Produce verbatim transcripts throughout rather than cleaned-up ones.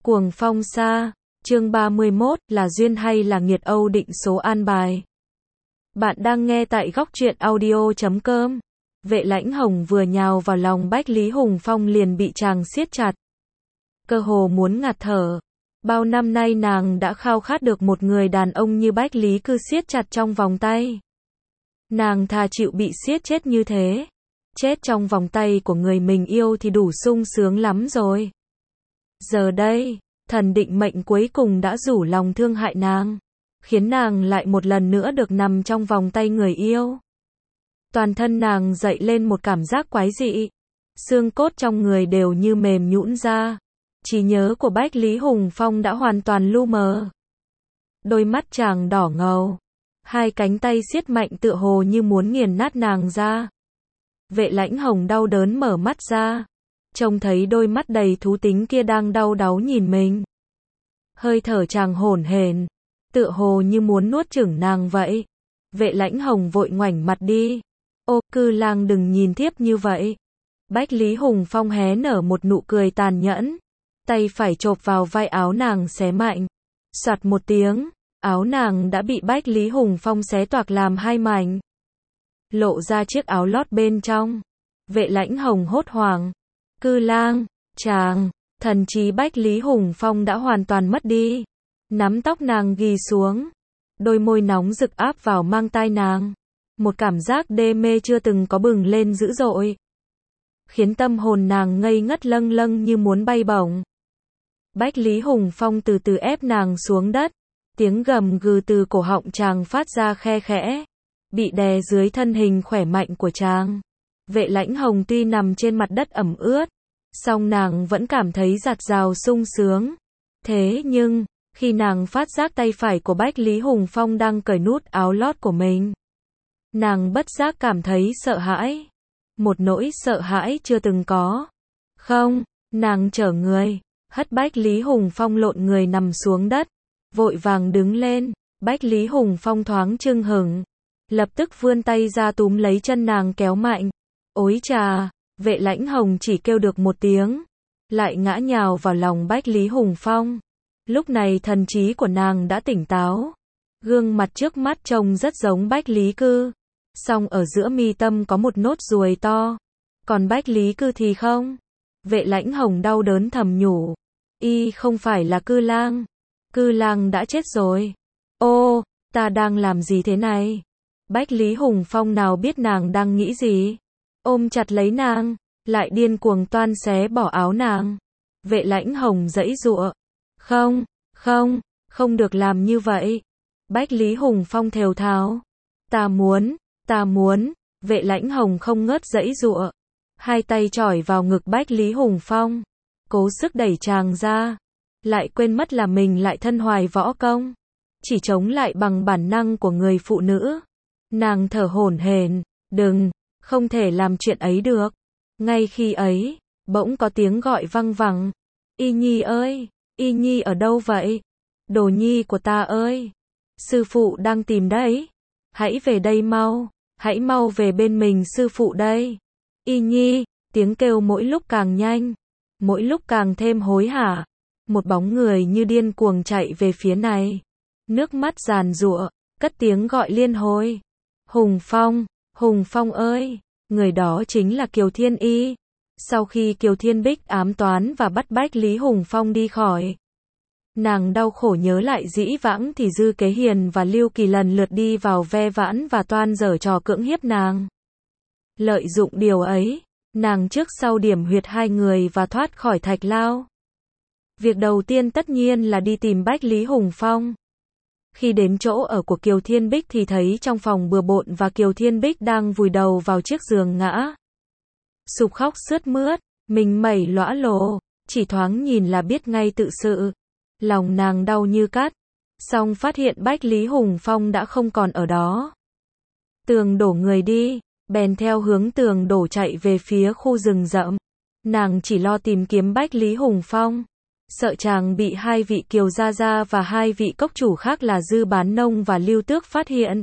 Cuồng phong xa, chương ba mươi mốt, là duyên hay là nghiệt âu định số an bài. Bạn đang nghe tại góc truyện audio chấm com. Vệ Lãnh Hồng vừa nhào vào lòng Bách Lý Hùng Phong liền bị chàng siết chặt. Cơ hồ muốn ngạt thở. Bao năm nay nàng đã khao khát được một người đàn ông như Bách Lý cứ siết chặt trong vòng tay. Nàng thà chịu bị siết chết như thế. Chết trong vòng tay của người mình yêu thì đủ sung sướng lắm rồi. Giờ đây, thần định mệnh cuối cùng đã rủ lòng thương hại nàng, khiến nàng lại một lần nữa được nằm trong vòng tay người yêu. Toàn thân nàng dậy lên một cảm giác quái dị, xương cốt trong người đều như mềm nhũn ra. Trí nhớ của Bách Lý Hùng Phong đã hoàn toàn lu mờ. Đôi mắt chàng đỏ ngầu, hai cánh tay siết mạnh tựa hồ như muốn nghiền nát nàng ra. Vệ Lãnh Hồng đau đớn mở mắt ra, trông thấy đôi mắt đầy thú tính kia đang đau đáu nhìn mình. Hơi thở chàng hổn hển, tựa hồ như muốn nuốt chửng nàng vậy. Vệ Lãnh Hồng vội ngoảnh mặt đi. Ô, Cư Lang đừng nhìn thiếp như vậy. Bách Lý Hùng Phong hé nở một nụ cười tàn nhẫn, tay phải chộp vào vai áo nàng xé mạnh. Soạt một tiếng, áo nàng đã bị Bách Lý Hùng Phong xé toạc làm hai mảnh, lộ ra chiếc áo lót bên trong. Vệ Lãnh Hồng hốt hoảng. Cư Lang, chàng, thần trí Bách Lý Hùng Phong đã hoàn toàn mất đi. Nắm tóc nàng ghì xuống, đôi môi nóng rực áp vào mang tai nàng. Một cảm giác đê mê chưa từng có bừng lên dữ dội, khiến tâm hồn nàng ngây ngất lâng lâng như muốn bay bổng. Bách Lý Hùng Phong từ từ ép nàng xuống đất, tiếng gầm gừ từ cổ họng chàng phát ra khe khẽ, bị đè dưới thân hình khỏe mạnh của chàng. Vệ Lãnh Hồng tuy nằm trên mặt đất ẩm ướt, song nàng vẫn cảm thấy dạt dào sung sướng. Thế nhưng, khi nàng phát giác tay phải của Bách Lý Hùng Phong đang cởi nút áo lót của mình, nàng bất giác cảm thấy sợ hãi. Một nỗi sợ hãi chưa từng có. Không, nàng trở người, hất Bách Lý Hùng Phong lộn người nằm xuống đất, vội vàng đứng lên. Bách Lý Hùng Phong thoáng chưng hửng, lập tức vươn tay ra túm lấy chân nàng kéo mạnh. Ối chà, Vệ Lãnh Hồng chỉ kêu được một tiếng, lại ngã nhào vào lòng Bách Lý Hùng Phong. Lúc này thần trí của nàng đã tỉnh táo. Gương mặt trước mắt trông rất giống Bách Lý Cư, song ở giữa mi tâm có một nốt ruồi to, còn Bách Lý Cư thì không. Vệ Lãnh Hồng đau đớn thầm nhủ, y không phải là Cư Lang, Cư Lang đã chết rồi. Ô, ta đang làm gì thế này? Bách Lý Hùng Phong nào biết nàng đang nghĩ gì, ôm chặt lấy nàng, lại điên cuồng toan xé bỏ áo nàng. Vệ Lãnh Hồng giãy giụa, không, không, không được làm như vậy. Bách Lý Hùng Phong thều thào, ta muốn, ta muốn. Vệ Lãnh Hồng không ngớt giãy giụa, hai tay chỏi vào ngực Bách Lý Hùng Phong, cố sức đẩy chàng ra, lại quên mất là mình lại thân hoài võ công, chỉ chống lại bằng bản năng của người phụ nữ. Nàng thở hổn hển, đừng, không thể làm chuyện ấy được. Ngay khi ấy, bỗng có tiếng gọi văng vẳng. Y Nhi ơi, Y Nhi ở đâu vậy? Đồ nhi của ta ơi, sư phụ đang tìm đấy. Hãy về đây mau, hãy mau về bên mình sư phụ đây. Y Nhi, tiếng kêu mỗi lúc càng nhanh, mỗi lúc càng thêm hối hả. Một bóng người như điên cuồng chạy về phía này, nước mắt giàn giụa, cất tiếng gọi liên hồi. Hùng Phong, Hùng Phong ơi, người đó chính là Kiều Thiên Y. Sau khi Kiều Thiên Bích ám toán và bắt Bách Lý Hùng Phong đi khỏi, nàng đau khổ nhớ lại dĩ vãng thì Dư Kế Hiền và Lưu Kỳ lần lượt đi vào ve vãn và toan giở trò cưỡng hiếp nàng. Lợi dụng điều ấy, nàng trước sau điểm huyệt hai người và thoát khỏi thạch lao. Việc đầu tiên tất nhiên là đi tìm Bách Lý Hùng Phong. Khi đến chỗ ở của Kiều Thiên Bích thì thấy trong phòng bừa bộn và Kiều Thiên Bích đang vùi đầu vào chiếc giường ngã sụp khóc sướt mướt, mình mẩy lõa lồ, chỉ thoáng nhìn là biết ngay tự sự. Lòng nàng đau như cắt, song phát hiện Bách Lý Hùng Phong đã không còn ở đó. Tường đổ người đi, bèn theo hướng tường đổ chạy về phía khu rừng rậm. Nàng chỉ lo tìm kiếm Bách Lý Hùng Phong, sợ chàng bị hai vị Kiều Gia Gia và hai vị cốc chủ khác là Dư Bán Nông và Lưu Tước phát hiện,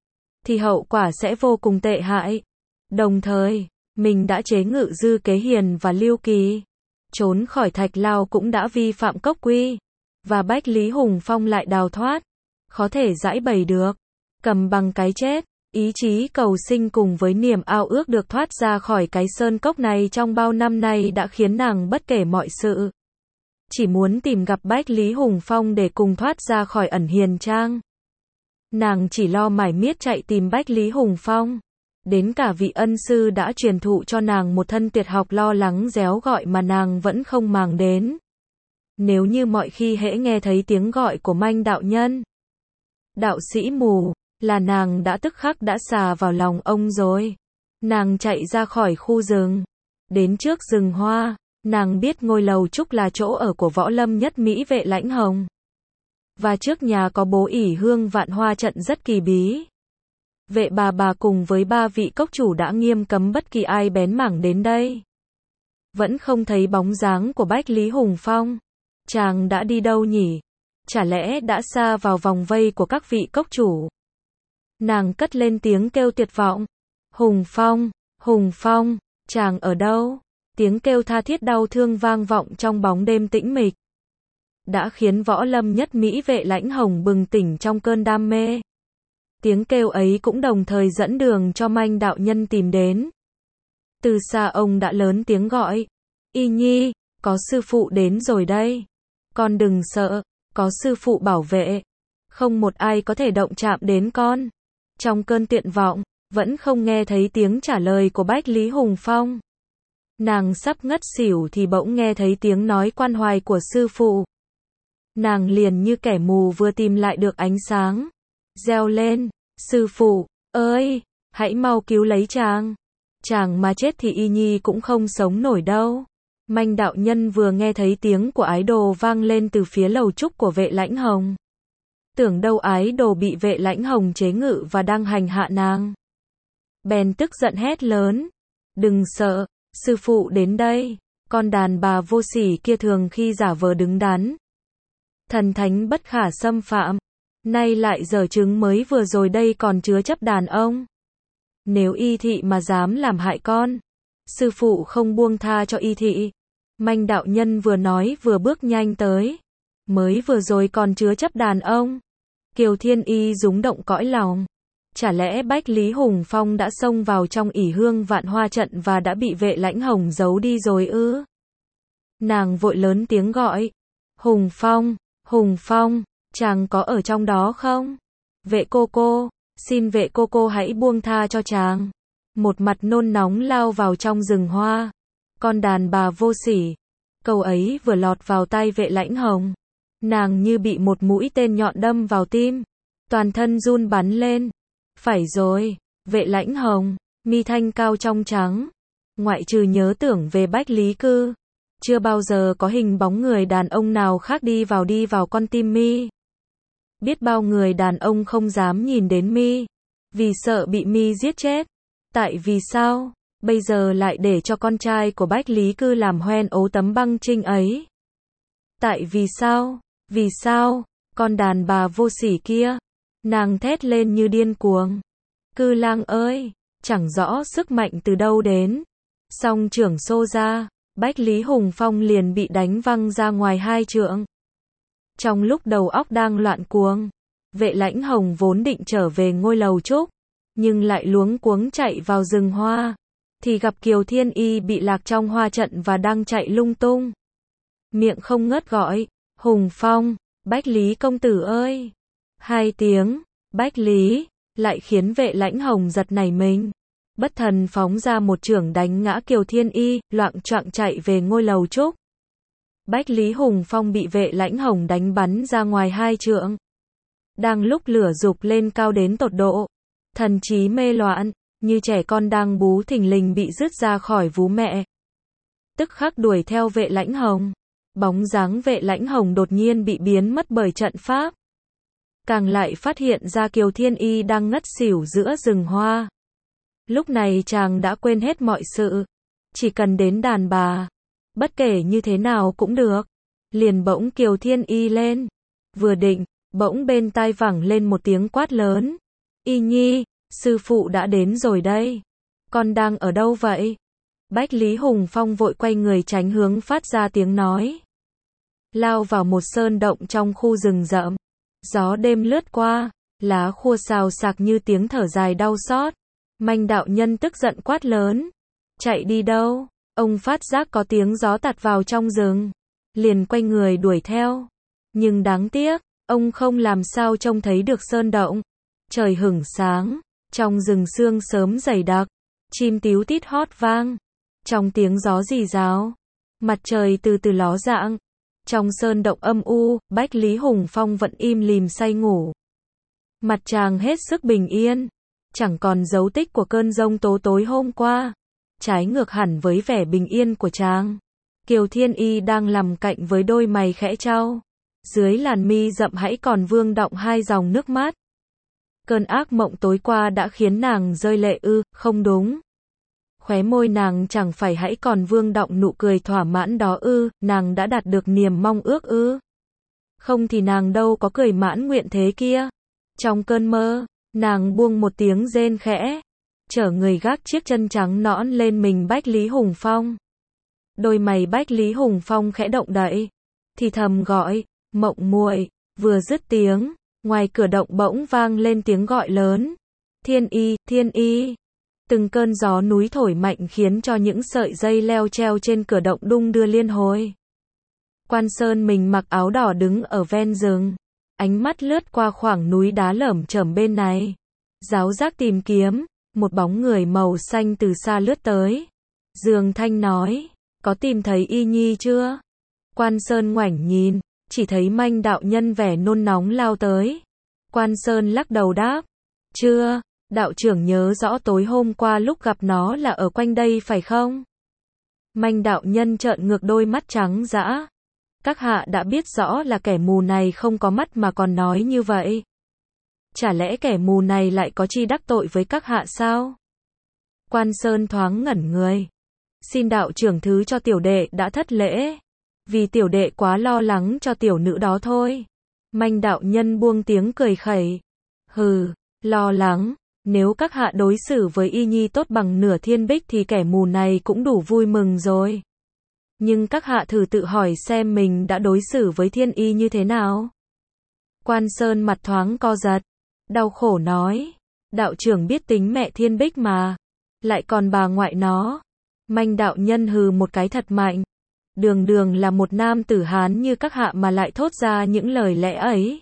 thì hậu quả sẽ vô cùng tệ hại. Đồng thời, mình đã chế ngự Dư Kế Hiền và Lưu Kỳ. trốn khỏi thạch lao cũng đã vi phạm cốc quy, và Bách Lý Hùng Phong lại đào thoát, khó thể giải bày được, cầm bằng cái chết, ý chí cầu sinh cùng với niềm ao ước được thoát ra khỏi cái sơn cốc này trong bao năm nay đã khiến nàng bất kể mọi sự. Chỉ muốn tìm gặp Bách Lý Hùng Phong để cùng thoát ra khỏi ẩn hiền trang. Nàng chỉ lo mải miết chạy tìm Bách Lý Hùng Phong. Đến cả vị ân sư đã truyền thụ cho nàng một thân tuyệt học lo lắng réo gọi mà nàng vẫn không màng đến. Nếu như mọi khi hễ nghe thấy tiếng gọi của Manh đạo nhân, đạo sĩ mù, là nàng đã tức khắc đã xà vào lòng ông rồi. Nàng chạy ra khỏi khu rừng, đến trước rừng hoa, nàng biết ngôi lầu trúc là chỗ ở của võ lâm nhất Mỹ Vệ Lãnh Hồng. Và trước nhà có bố ỷ hương vạn hoa trận rất kỳ bí. Vệ bà bà cùng với ba vị cốc chủ đã nghiêm cấm bất kỳ ai bén mảng đến đây. Vẫn không thấy bóng dáng của Bách Lý Hùng Phong. Chàng đã đi đâu nhỉ? Chả lẽ đã sa vào vòng vây của các vị cốc chủ? Nàng cất lên tiếng kêu tuyệt vọng. Hùng Phong, Hùng Phong, chàng ở đâu? Tiếng kêu tha thiết đau thương vang vọng trong bóng đêm tĩnh mịch. Đã khiến võ lâm nhất Mỹ Vệ Lãnh Hồng bừng tỉnh trong cơn đam mê. Tiếng kêu ấy cũng đồng thời dẫn đường cho Manh đạo nhân tìm đến. Từ xa ông đã lớn tiếng gọi. Y Nhi, có sư phụ đến rồi đây. Con đừng sợ, có sư phụ bảo vệ. Không một ai có thể động chạm đến con. Trong cơn tuyệt vọng, vẫn không nghe thấy tiếng trả lời của Bách Lý Hùng Phong. Nàng sắp ngất xỉu thì bỗng nghe thấy tiếng nói quan hoài của sư phụ. Nàng liền như kẻ mù vừa tìm lại được ánh sáng. Reo lên, sư phụ, ơi, hãy mau cứu lấy chàng. Chàng mà chết thì Y Nhi cũng không sống nổi đâu. Manh đạo nhân vừa nghe thấy tiếng của ái đồ vang lên từ phía lầu trúc của Vệ Lãnh Hồng. Tưởng đâu ái đồ bị Vệ Lãnh Hồng chế ngự và đang hành hạ nàng. Bèn tức giận hét lớn. Đừng sợ, sư phụ đến đây. Con đàn bà vô sỉ kia thường khi giả vờ đứng đắn. Thần thánh bất khả xâm phạm. Nay lại giở trứng mới vừa rồi đây còn chứa chấp đàn ông. Nếu Y thị mà dám làm hại con, sư phụ không buông tha cho Y thị. Manh đạo nhân vừa nói vừa bước nhanh tới. Mới vừa rồi còn chứa chấp đàn ông. Kiều Thiên Y rúng động cõi lòng. Chả lẽ Bách Lý Hùng Phong đã xông vào trong ỷ hương vạn hoa trận và đã bị Vệ Lãnh Hồng giấu đi rồi ư? Nàng vội lớn tiếng gọi. Hùng Phong, Hùng Phong, chàng có ở trong đó không? Vệ cô cô, xin vệ cô cô hãy buông tha cho chàng. Một mặt nôn nóng lao vào trong rừng hoa. Con đàn bà vô sỉ. Câu ấy vừa lọt vào tai Vệ Lãnh Hồng. Nàng như bị một mũi tên nhọn đâm vào tim. Toàn thân run bắn lên. Phải rồi, Vệ Lãnh Hồng, mi thanh cao trong trắng. Ngoại trừ nhớ tưởng về Bách Lý Cư, chưa bao giờ có hình bóng người đàn ông nào khác đi vào đi vào con tim mi. Biết bao người đàn ông không dám nhìn đến mi, vì sợ bị mi giết chết. Tại vì sao, bây giờ lại để cho con trai của Bách Lý Cư làm hoen ố tấm băng trinh ấy? Tại vì sao, vì sao, con đàn bà vô sỉ kia? Nàng thét lên như điên cuồng. Cư lang ơi, chẳng rõ sức mạnh từ đâu đến. Song trưởng xô ra, Bách Lý Hùng Phong liền bị đánh văng ra ngoài hai trượng. Trong lúc đầu óc đang loạn cuồng, Vệ Lãnh Hồng vốn định trở về ngôi lầu trúc, nhưng lại luống cuống chạy vào rừng hoa, thì gặp Kiều Thiên Y bị lạc trong hoa trận và đang chạy lung tung. Miệng không ngớt gọi, Hùng Phong, Bách Lý công tử ơi. Hai tiếng, Bách Lý, lại khiến Vệ Lãnh Hồng giật nảy mình. Bất thần phóng ra một chưởng đánh ngã Kiều Thiên Y, loạng choạng chạy về ngôi lầu trúc. Bách Lý Hùng Phong bị Vệ Lãnh Hồng đánh bắn ra ngoài hai trượng. Đang lúc lửa dục lên cao đến tột độ, thần trí mê loạn, như trẻ con đang bú thình lình bị rứt ra khỏi vú mẹ. Tức khắc đuổi theo Vệ Lãnh Hồng. Bóng dáng Vệ Lãnh Hồng đột nhiên bị biến mất bởi trận pháp. Càng lại phát hiện ra Kiều Thiên Y đang ngất xỉu giữa rừng hoa. Lúc này chàng đã quên hết mọi sự. Chỉ cần đến đàn bà. Bất kể như thế nào cũng được. Liền bỗng Kiều Thiên Y lên. Vừa định, bỗng bên tai vẳng lên một tiếng quát lớn. Y Nhi, sư phụ đã đến rồi đây. Con đang ở đâu vậy? Bách Lý Hùng Phong vội quay người tránh hướng phát ra tiếng nói. Lao vào một sơn động trong khu rừng rậm. Gió đêm lướt qua, lá khô xào xạc như tiếng thở dài đau xót. Manh đạo nhân tức giận quát lớn. Chạy đi đâu? Ông phát giác có tiếng gió tạt vào trong rừng. Liền quay người đuổi theo. Nhưng đáng tiếc, ông không làm sao trông thấy được sơn động. Trời hửng sáng, trong rừng sương sớm dày đặc, chim tíu tít hót vang. Trong tiếng gió rì rào, mặt trời từ từ ló dạng. Trong sơn động âm u, Bách Lý Hùng Phong vẫn im lìm say ngủ. Mặt chàng hết sức bình yên, chẳng còn dấu tích của cơn giông tố tối hôm qua. Trái ngược hẳn với vẻ bình yên của chàng. Kiều Thiên Y đang nằm cạnh với đôi mày khẽ trao. Dưới làn mi rậm hãy còn vương đọng hai dòng nước mắt. Cơn ác mộng tối qua đã khiến nàng rơi lệ ư, không đúng. Khóe môi nàng chẳng phải hãy còn vương đọng nụ cười thỏa mãn đó ư, nàng đã đạt được niềm mong ước ư. Không thì nàng đâu có cười mãn nguyện thế kia. Trong cơn mơ, nàng buông một tiếng rên khẽ, chở người gác chiếc chân trắng nõn lên mình Bách Lý Hùng Phong. Đôi mày Bách Lý Hùng Phong khẽ động đậy, thì thầm gọi, mộng muội. Vừa dứt tiếng, ngoài cửa động bỗng vang lên tiếng gọi lớn. Thiên Y, Thiên Y. Từng cơn gió núi thổi mạnh khiến cho những sợi dây leo treo trên cửa động đung đưa liên hồi. Quan Sơn mình mặc áo đỏ đứng ở ven rừng, ánh mắt lướt qua khoảng núi đá lởm chởm bên này. Giáo giác tìm kiếm, một bóng người màu xanh từ xa lướt tới. Dương Thanh nói, có tìm thấy Y Nhi chưa? Quan Sơn ngoảnh nhìn, chỉ thấy Manh đạo nhân vẻ nôn nóng lao tới. Quan Sơn lắc đầu đáp, chưa, đạo trưởng nhớ rõ tối hôm qua lúc gặp nó là ở quanh đây phải không? Manh đạo nhân trợn ngược đôi mắt trắng dã. Các hạ đã biết rõ là kẻ mù này không có mắt mà còn nói như vậy. Chả lẽ kẻ mù này lại có chi đắc tội với các hạ sao? Quan Sơn thoáng ngẩn người. Xin đạo trưởng thứ cho tiểu đệ đã thất lễ. Vì tiểu đệ quá lo lắng cho tiểu nữ đó thôi. Manh đạo nhân buông tiếng cười khẩy. Hừ, lo lắng. Nếu các hạ đối xử với Y Nhi tốt bằng nửa thiên bích thì kẻ mù này cũng đủ vui mừng rồi. Nhưng các hạ thử tự hỏi xem mình đã đối xử với Thiên Y như thế nào? Quan Sơn mặt thoáng co giật, đau khổ nói, đạo trưởng biết tính mẹ Thiên Bích mà, lại còn bà ngoại nó. Manh đạo nhân hừ một cái thật mạnh, đường đường là một nam tử Hán như các hạ mà lại thốt ra những lời lẽ ấy.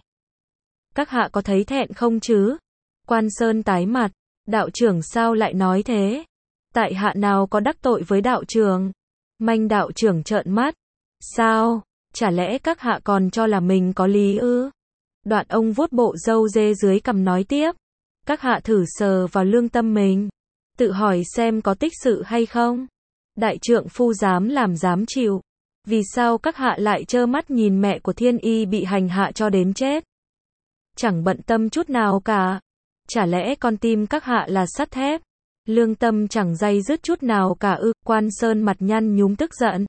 Các hạ có thấy thẹn không chứ? Quan Sơn tái mặt, đạo trưởng sao lại nói thế? Tại hạ nào có đắc tội với đạo trưởng? Manh đạo trưởng trợn mắt. Sao? Chả lẽ các hạ còn cho là mình có lý ư? Đoạn ông vuốt bộ râu dê dưới cằm nói tiếp. Các hạ thử sờ vào lương tâm mình. Tự hỏi xem có tích sự hay không? Đại trượng phu dám làm dám chịu. Vì sao các hạ lại trơ mắt nhìn mẹ của Thiên Y bị hành hạ cho đến chết? Chẳng bận tâm chút nào cả. Chả lẽ con tim các hạ là sắt thép? Lương tâm chẳng day dứt chút nào cả ư? Quan Sơn mặt nhăn nhúm tức giận.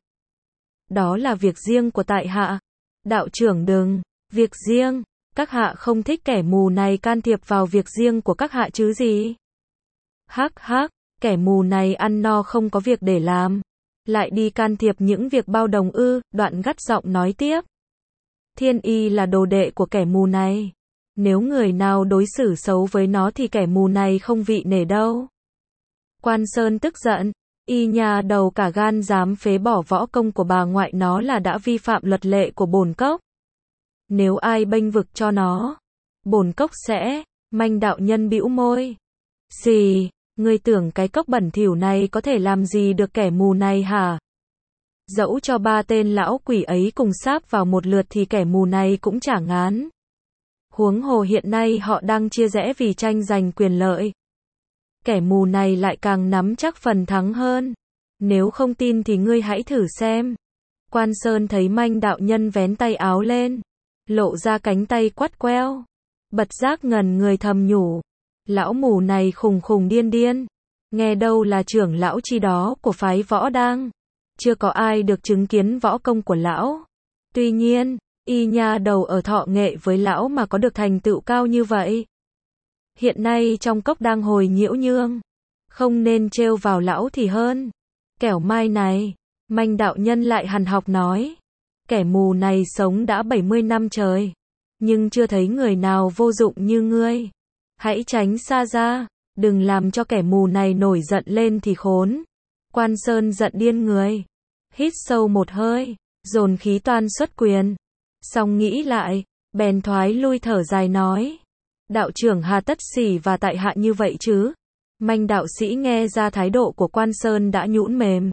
Đó là việc riêng của tại hạ. Đạo trưởng đừng. Việc riêng. Các hạ không thích kẻ mù này can thiệp vào việc riêng của các hạ chứ gì? Hắc hắc, kẻ mù này ăn no không có việc để làm. Lại đi can thiệp những việc bao đồng ư? Đoạn gắt giọng nói tiếp. Thiên Y là đồ đệ của kẻ mù này. Nếu người nào đối xử xấu với nó thì kẻ mù này không vị nể đâu. Quan Sơn tức giận, y nhà đầu cả gan dám phế bỏ võ công của bà ngoại nó là đã vi phạm luật lệ của bổn cốc. Nếu ai bênh vực cho nó, bổn cốc sẽ. Manh đạo nhân bĩu môi. Gì, ngươi tưởng cái cốc bẩn thỉu này có thể làm gì được kẻ mù này hả? Dẫu cho ba tên lão quỷ ấy cùng sáp vào một lượt thì kẻ mù này cũng chả ngán. Huống hồ hiện nay họ đang chia rẽ vì tranh giành quyền lợi. Kẻ mù này lại càng nắm chắc phần thắng hơn. Nếu không tin thì ngươi hãy thử xem. Quan Sơn thấy Manh đạo nhân vén tay áo lên, lộ ra cánh tay quắt queo. Bật giác ngần người thầm nhủ. Lão mù này khùng khùng điên điên. Nghe đâu là trưởng lão chi đó của phái võ đang. Chưa có ai được chứng kiến võ công của lão. Tuy nhiên, y nha đầu ở Thọ Nghệ với lão mà có được thành tựu cao như vậy. Hiện nay trong cốc đang hồi nhiễu nhương. Không nên trêu vào lão thì hơn. Kẻo mai này, Manh đạo nhân lại hằn học nói. Kẻ mù này sống đã bảy mươi năm trời, nhưng chưa thấy người nào vô dụng như ngươi. Hãy tránh xa ra, đừng làm cho kẻ mù này nổi giận lên thì khốn. Quan Sơn giận điên người. Hít sâu một hơi, dồn khí toan xuất quyền. Xong nghĩ lại, bèn thoái lui thở dài nói. Đạo trưởng hà tất xỉ và tại hạ như vậy chứ? Manh đạo sĩ nghe ra thái độ của Quan Sơn đã nhũn mềm.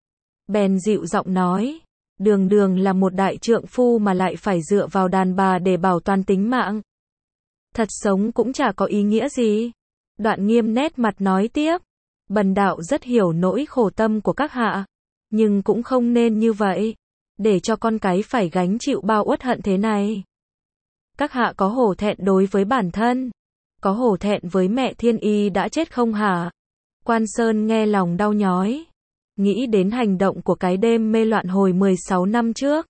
Bèn dịu giọng nói. Đường đường là một đại trượng phu mà lại phải dựa vào đàn bà để bảo toàn tính mạng. Thật sống cũng chả có ý nghĩa gì. Đoạn Nghiêm nét mặt nói tiếp. Bần đạo rất hiểu nỗi khổ tâm của các hạ. Nhưng cũng không nên như vậy. Để cho con cái phải gánh chịu bao uất hận thế này. Các hạ có hổ thẹn đối với bản thân. Có hổ thẹn với mẹ Thiên Y đã chết không hả? Quan Sơn nghe lòng đau nhói. Nghĩ đến hành động của cái đêm mê loạn hồi mười sáu năm trước.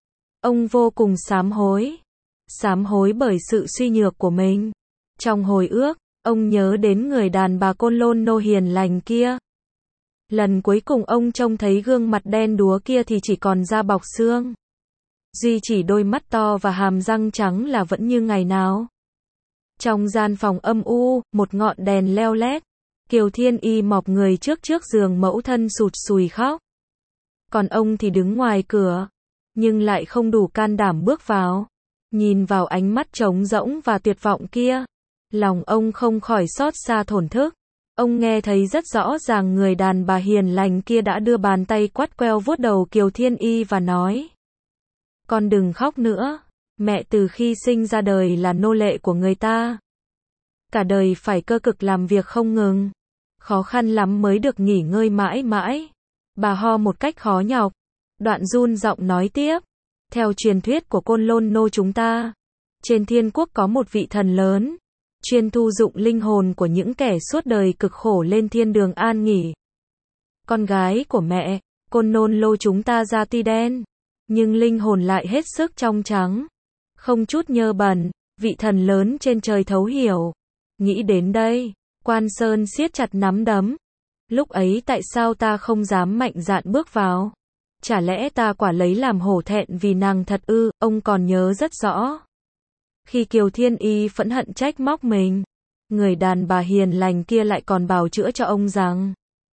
Ông vô cùng sám hối. Sám hối bởi sự suy nhược của mình. Trong hồi ước, ông nhớ đến người đàn bà Côn Lôn Nô hiền lành kia. Lần cuối cùng ông trông thấy gương mặt đen đúa kia thì chỉ còn da bọc xương. Duy chỉ đôi mắt to và hàm răng trắng là vẫn như ngày nào. Trong gian phòng âm u, một ngọn đèn leo lét. Kiều Thiên Y mọc người trước trước giường mẫu thân sụt sùi khóc. Còn ông thì đứng ngoài cửa, nhưng lại không đủ can đảm bước vào. Nhìn vào ánh mắt trống rỗng và tuyệt vọng kia, lòng ông không khỏi xót xa thổn thức. Ông nghe thấy rất rõ ràng người đàn bà hiền lành kia đã đưa bàn tay quắt queo vuốt đầu Kiều Thiên Y và nói. Con đừng khóc nữa, mẹ từ khi sinh ra đời là nô lệ của người ta. Cả đời phải cơ cực làm việc không ngừng. Khó khăn lắm mới được nghỉ ngơi mãi mãi. Bà ho một cách khó nhọc. Đoạn run giọng nói tiếp. Theo truyền thuyết của Côn Lôn Nô chúng ta, trên thiên quốc có một vị thần lớn, chuyên thu dụng linh hồn của những kẻ suốt đời cực khổ lên thiên đường an nghỉ. Con gái của mẹ, Côn Lôn Lô chúng ta da tuy đen, nhưng linh hồn lại hết sức trong trắng, không chút nhơ bẩn, vị thần lớn trên trời thấu hiểu. Nghĩ đến đây, Quan Sơn siết chặt nắm đấm. Lúc ấy tại sao ta không dám mạnh dạn bước vào? Chả lẽ ta quả lấy làm hổ thẹn vì nàng thật ư? Ông còn nhớ rất rõ. Khi Kiều Thiên Y phẫn hận trách móc mình, người đàn bà hiền lành kia lại còn bào chữa cho ông rằng.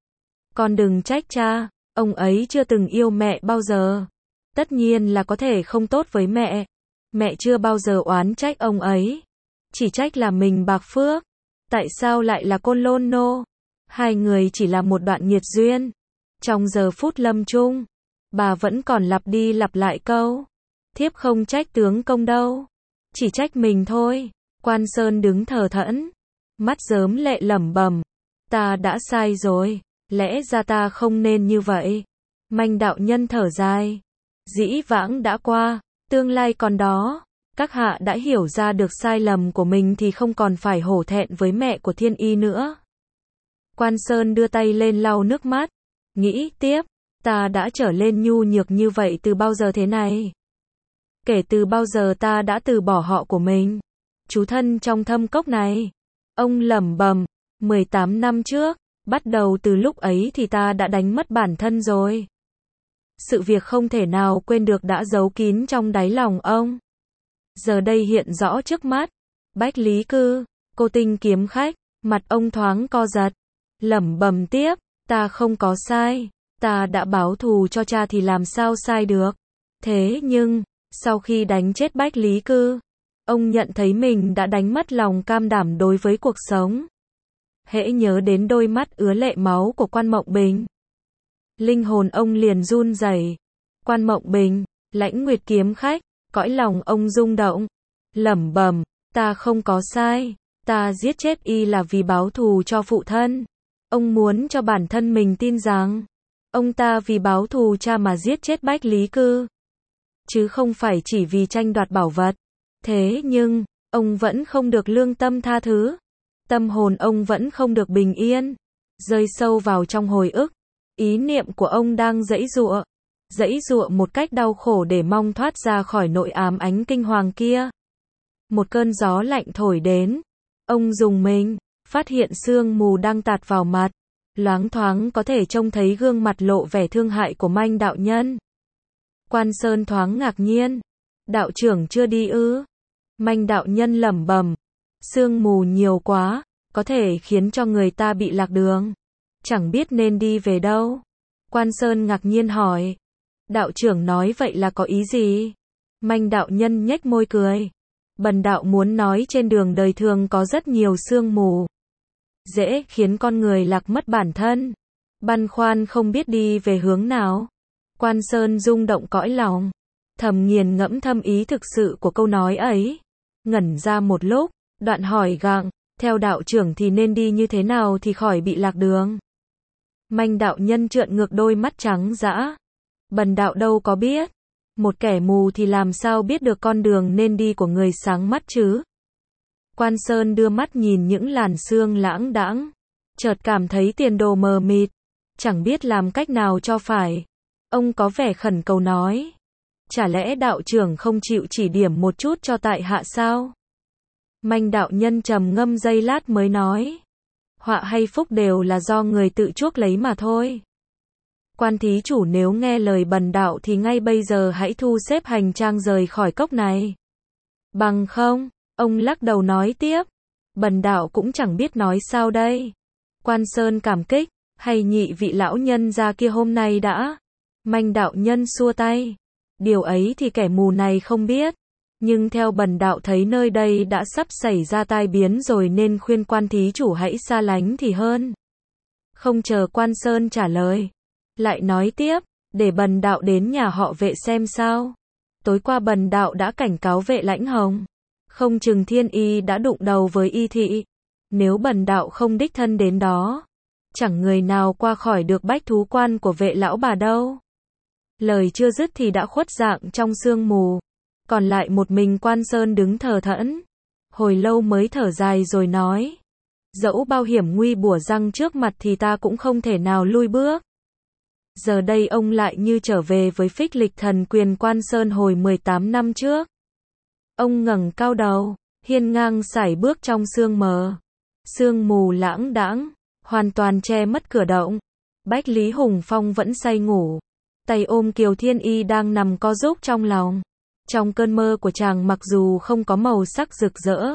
Con đừng trách cha, ông ấy chưa từng yêu mẹ bao giờ. Tất nhiên là có thể không tốt với mẹ. Mẹ chưa bao giờ oán trách ông ấy. Chỉ trách là mình bạc phước. Tại sao lại là Côn Lôn Nô? Hai người chỉ là một đoạn nghiệt duyên. Trong giờ phút lâm chung, bà vẫn còn lặp đi lặp lại câu. Thiếp không trách tướng công đâu. Chỉ trách mình thôi. Quan Sơn đứng thờ thẫn. Mắt rớm lệ lẩm bẩm. Ta đã sai rồi. Lẽ ra ta không nên như vậy. Manh đạo nhân thở dài. Dĩ vãng đã qua. Tương lai còn đó. Các hạ đã hiểu ra được sai lầm của mình thì không còn phải hổ thẹn với mẹ của Thiên Y nữa. Quan Sơn đưa tay lên lau nước mắt. Nghĩ tiếp. Ta đã trở lên nhu nhược như vậy từ bao giờ thế này? Kể từ bao giờ ta đã từ bỏ họ của mình? Chú thân trong thâm cốc này. Ông lẩm bẩm. mười tám năm trước. Bắt đầu từ lúc ấy thì ta đã đánh mất bản thân rồi. Sự việc không thể nào quên được đã giấu kín trong đáy lòng ông. Giờ đây hiện rõ trước mắt. Bách Lý Cư, cô tinh kiếm khách, mặt ông thoáng co giật. Lẩm bẩm tiếp, ta không có sai, ta đã báo thù cho cha thì làm sao sai được. Thế nhưng, sau khi đánh chết Bách Lý Cư, ông nhận thấy mình đã đánh mất lòng cam đảm đối với cuộc sống. Hễ nhớ đến đôi mắt ứa lệ máu của Quan Mộng Bình, linh hồn ông liền run rẩy. Quan Mộng Bình, Lãnh Nguyệt kiếm khách, cõi lòng ông rung động, lẩm bẩm, ta không có sai, ta giết chết y là vì báo thù cho phụ thân. Ông muốn cho bản thân mình tin rằng, ông ta vì báo thù cha mà giết chết Bách Lý Cư, chứ không phải chỉ vì tranh đoạt bảo vật. Thế nhưng, ông vẫn không được lương tâm tha thứ. Tâm hồn ông vẫn không được bình yên. Rơi sâu vào trong hồi ức. Ý niệm của ông đang giãy giụa. Giãy giụa một cách đau khổ để mong thoát ra khỏi nội ám ánh kinh hoàng kia. Một cơn gió lạnh thổi đến. Ông rùng mình, phát hiện sương mù đang tạt vào mặt. loáng thoáng có thể trông thấy gương mặt lộ vẻ thương hại của Manh đạo nhân. Quan Sơn thoáng ngạc nhiên. Đạo trưởng chưa đi ư? Manh đạo nhân lẩm bẩm. Sương mù nhiều quá, có thể khiến cho người ta bị lạc đường. Chẳng biết nên đi về đâu. Quan Sơn ngạc nhiên hỏi. Đạo trưởng nói vậy là có ý gì? Manh đạo nhân nhếch môi cười. Bần đạo muốn nói trên đường đời thường có rất nhiều sương mù. Dễ khiến con người lạc mất bản thân. Băn khoăn không biết đi về hướng nào. Quan Sơn rung động cõi lòng. Thầm nghiền ngẫm thâm ý thực sự của câu nói ấy. Ngẩn ra một lúc, đoạn hỏi gặng, theo đạo trưởng thì nên đi như thế nào thì khỏi bị lạc đường. Manh đạo nhân trợn ngược đôi mắt trắng dã. Bần đạo đâu có biết. Một kẻ mù thì làm sao biết được con đường nên đi của người sáng mắt chứ? Quan Sơn đưa mắt nhìn những làn sương lãng đãng, chợt cảm thấy tiền đồ mờ mịt, chẳng biết làm cách nào cho phải. Ông có vẻ khẩn cầu nói. Chả lẽ đạo trưởng không chịu chỉ điểm một chút cho tại hạ sao? Manh đạo nhân trầm ngâm giây lát mới nói. Họa hay phúc đều là do người tự chuốc lấy mà thôi. Quan thí chủ nếu nghe lời bần đạo thì ngay bây giờ hãy thu xếp hành trang rời khỏi cốc này. Bằng không, ông lắc đầu nói tiếp. Bần đạo cũng chẳng biết nói sao đây. Quan Sơn cảm kích, hay nhị vị lão nhân ra kia hôm nay đã. Manh đạo nhân xua tay. Điều ấy thì kẻ mù này không biết. Nhưng theo bần đạo thấy nơi đây đã sắp xảy ra tai biến rồi nên khuyên quan thí chủ hãy xa lánh thì hơn. Không chờ Quan Sơn trả lời. Lại nói tiếp, để bần đạo đến nhà họ Vệ xem sao. Tối qua bần đạo đã cảnh cáo Vệ Lãnh Hồng. Không chừng Thiên Y đã đụng đầu với Y Thị. Nếu bần đạo không đích thân đến đó, chẳng người nào qua khỏi được bách thú quan của Vệ lão bà đâu. Lời chưa dứt thì đã khuất dạng trong sương mù. Còn lại một mình Quan Sơn đứng thờ thẫn. Hồi lâu mới thở dài rồi nói. Dẫu bao hiểm nguy bủa răng trước mặt thì ta cũng không thể nào lui bước. Giờ đây ông lại như trở về với phích lịch thần quyền Quan Sơn hồi mười tám năm trước. Ông ngẩng cao đầu, hiên ngang sải bước trong sương mờ. Sương mù lãng đãng, hoàn toàn che mất cửa động. Bách Lý Hùng Phong vẫn say ngủ. Tay ôm Kiều Thiên Y đang nằm co rúm trong lòng. Trong cơn mơ của chàng mặc dù không có màu sắc rực rỡ,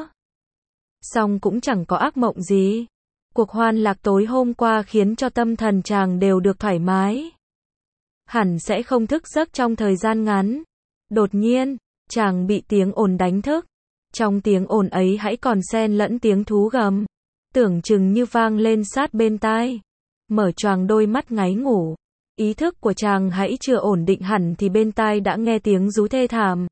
song cũng chẳng có ác mộng gì. Cuộc hoan lạc tối hôm qua khiến cho tâm thần chàng đều được thoải mái. Hẳn sẽ không thức giấc trong thời gian ngắn. Đột nhiên, chàng bị tiếng ồn đánh thức. Trong tiếng ồn ấy hãy còn xen lẫn tiếng thú gầm. Tưởng chừng như vang lên sát bên tai. Mở choàng đôi mắt ngáy ngủ. Ý thức của chàng hãy chưa ổn định hẳn thì bên tai đã nghe tiếng rú thê thảm.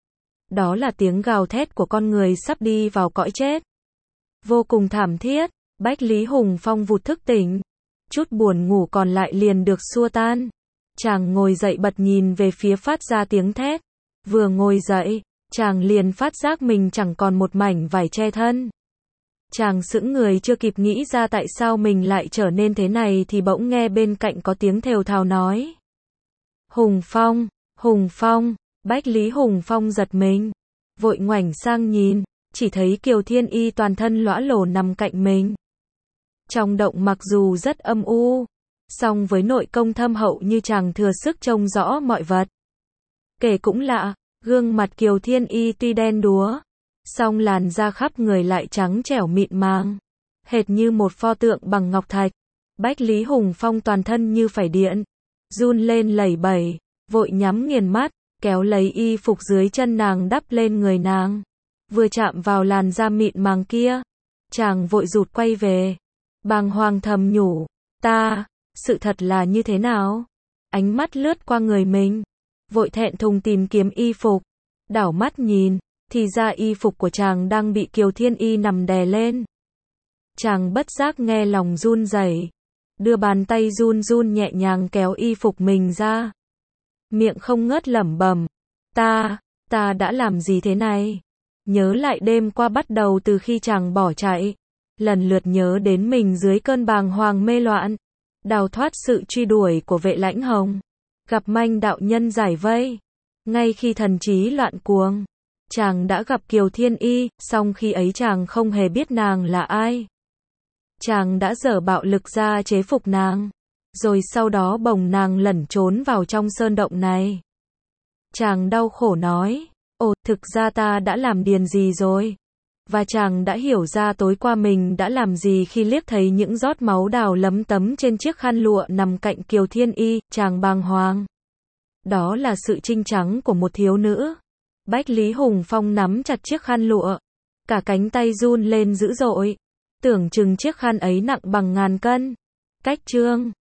Đó là tiếng gào thét của con người sắp đi vào cõi chết. Vô cùng thảm thiết, Bách Lý Hùng Phong vụt thức tỉnh. Chút buồn ngủ còn lại liền được xua tan. Chàng ngồi dậy bật nhìn về phía phát ra tiếng thét. Vừa ngồi dậy, chàng liền phát giác mình chẳng còn một mảnh vải che thân. Chàng sững người chưa kịp nghĩ ra tại sao mình lại trở nên thế này thì bỗng nghe bên cạnh có tiếng thều thào nói. Hùng Phong, Hùng Phong, Bách Lý Hùng Phong giật mình. Vội ngoảnh sang nhìn, chỉ thấy Kiều Thiên Y toàn thân lõa lồ nằm cạnh mình. Trong động mặc dù rất âm u, song với nội công thâm hậu như chàng thừa sức trông rõ mọi vật. Kể cũng lạ, gương mặt Kiều Thiên Y tuy đen đúa, song làn da khắp người lại trắng trẻo mịn màng, hệt như một pho tượng bằng ngọc thạch. Bách Lý Hùng Phong toàn thân như phải điện, run lên lẩy bẩy, vội nhắm nghiền mắt, kéo lấy y phục dưới chân nàng đắp lên người nàng. Vừa chạm vào làn da mịn màng kia, chàng vội rụt quay về, bàng hoàng thầm nhủ, ta, sự thật là như thế nào? Ánh mắt lướt qua người mình, vội thẹn thùng tìm kiếm y phục, đảo mắt nhìn, thì ra y phục của chàng đang bị Kiều Thiên Y nằm đè lên. Chàng bất giác nghe lòng run rẩy, đưa bàn tay run run nhẹ nhàng kéo y phục mình ra. Miệng không ngớt lẩm bẩm, ta, ta đã làm gì thế này? Nhớ lại đêm qua bắt đầu từ khi chàng bỏ chạy, lần lượt nhớ đến mình dưới cơn bàng hoàng mê loạn, đào thoát sự truy đuổi của Vệ Lãnh Hồng, gặp Manh đạo nhân giải vây. Ngay khi thần trí loạn cuồng, chàng đã gặp Kiều Thiên Y, song khi ấy chàng không hề biết nàng là ai. chàng đã giở bạo lực ra chế phục nàng, rồi sau đó bồng nàng lẩn trốn vào trong sơn động này. Chàng đau khổ nói, ồ, thực ra ta đã làm điền gì rồi? Và chàng đã hiểu ra tối qua mình đã làm gì khi liếc thấy những giọt máu đào lấm tấm trên chiếc khăn lụa nằm cạnh Kiều Thiên Y, chàng bàng hoàng. Đó là sự trinh trắng của một thiếu nữ. Bách Lý Hùng Phong nắm chặt chiếc khăn lụa, cả cánh tay run lên dữ dội, tưởng chừng chiếc khăn ấy nặng bằng ngàn cân. Cách chương